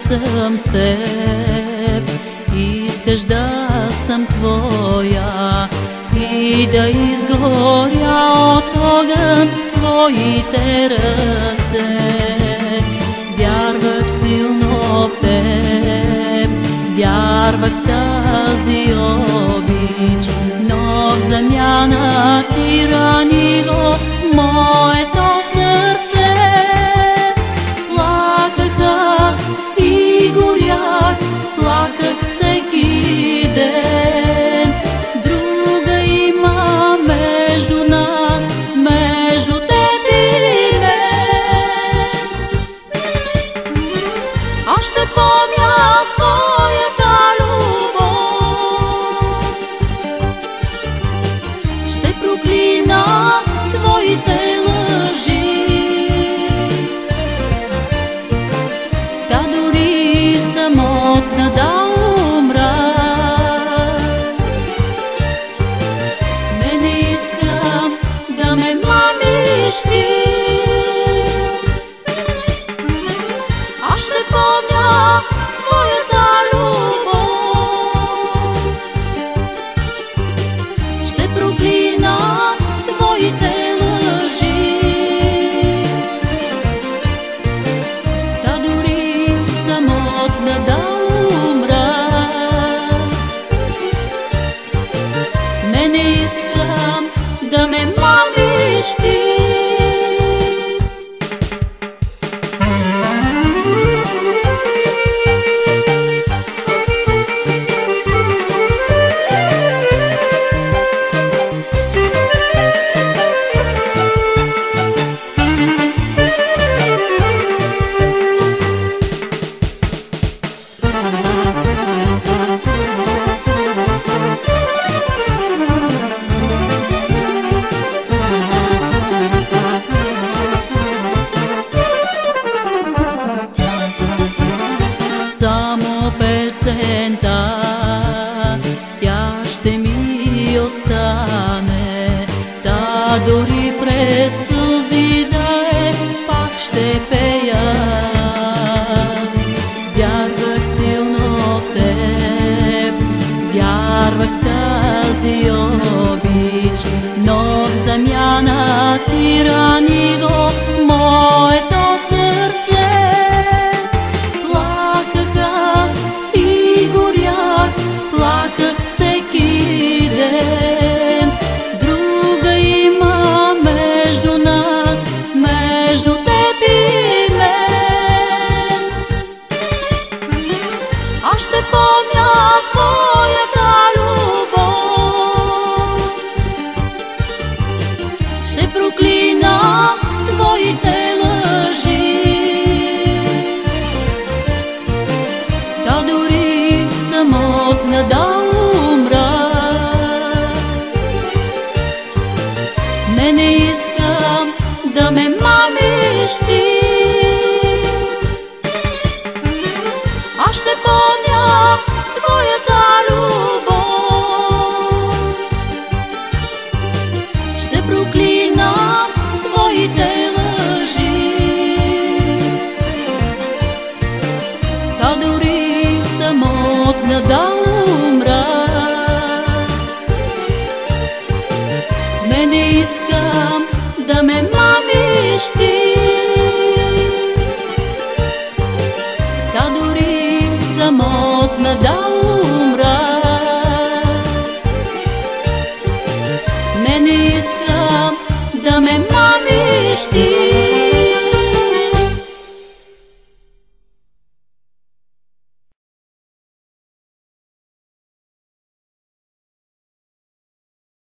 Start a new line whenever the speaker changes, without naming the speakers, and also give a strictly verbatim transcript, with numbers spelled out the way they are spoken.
съм с теб, искаш да съм твоя и да изгоря от огън твоите ръце. Вярвах силно в теб, вярвах тази обич, но в замяна ти рани го моето сърце. Плаках аз и горях, плаках всеки ден. Друга има между нас, между теб и мен. Аз ще помня твоята любов, ще проклина твоите лъжи. Та дори самотна да умра, не, не искам да ме мамиш ти. Аз ще помня твоята любов, ще проклина твоите лъжи. Та дори самотна да умра, не, не искам да ме мамиш ти. Само песента, тя ще ми остане, та дори през сълзи да е, пак ще пея аз. Вярвах силно в теб, вярвах тази обич, но в замяна ти рани го моето сърце. Плаках всеки ден. Друга има между нас, между теб и мен. Аз ще помня твоята любов, ще проклина твоите лъжи. Да дори самотна да умра, не, не искам да ме мамиш ти. Аз ще помня твоята любов, ще проклина твоите лъжи. Да дори самотна да умра, не, не искам да ме мамиш ти. Да дори самотна да умра,